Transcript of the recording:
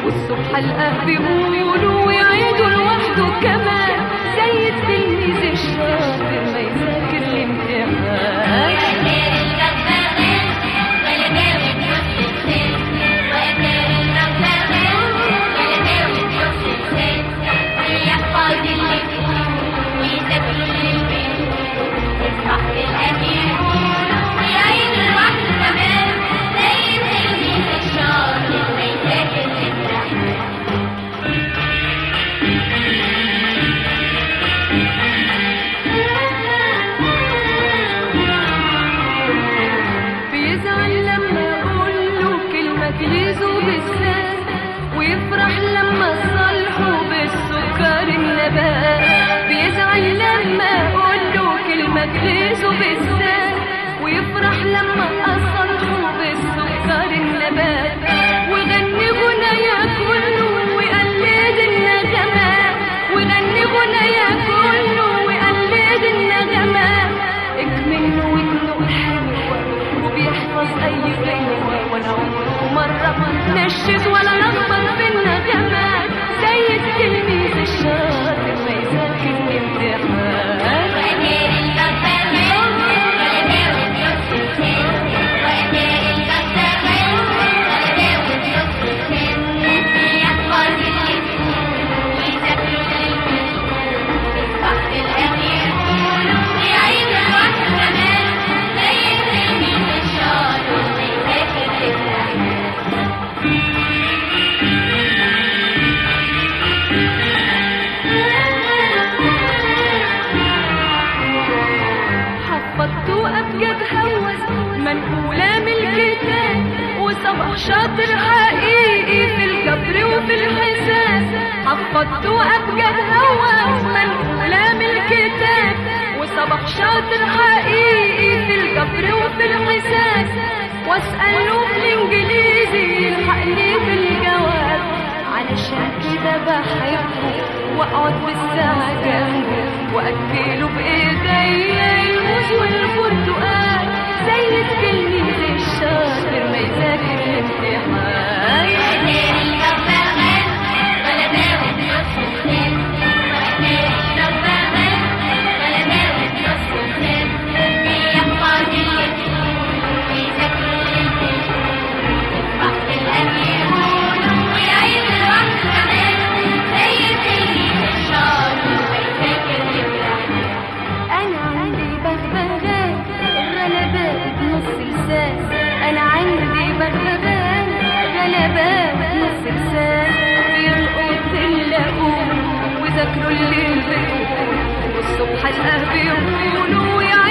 والصبح القهوة بيقولوا ويعيدوا لوحده كمان، زي التلميذ الشاطر ما يذاكر الامتحان. تجليزه بالساس ويفرح لما صالحه بالسكر النبات. بيزعل لما اقوله كلمة تجليزه بالساس ويفرح لما اصالحه بالسكر النبات. وغني غنايا كله ويقلد النغمات، وغني غنايا كله ويقلد النغمات. اكمنه ودنه حلوة وبيحفظ اي كلمة، ولا عمره مرة نشد ولا لخبط في النغمات، زي التلميذ الشاطر ما يذاكر الامتحان. حفظته أبجد هوس منقولة من الكتاب، وصبح شاطر حقيقي في الجبر وفي الحساب. حفظته أبجد هوس منقولة من الكتاب، وصبح شاطر حقيقي في الجبر وفي الحساب. واسأله في الإنجليزي يلحقني في الجواب، علشان كده بحبه واقعد بالساعة جنبه واكله بايديا الموز والبرتقال، زي التلميذ الشاطر ما يذاكر الامتحان. أنا عندي بغبغان غلبان نص لسان، بيلقط اللي أقوله وذاكروا اللي بيقولوا، والصبح القهوة يقولوا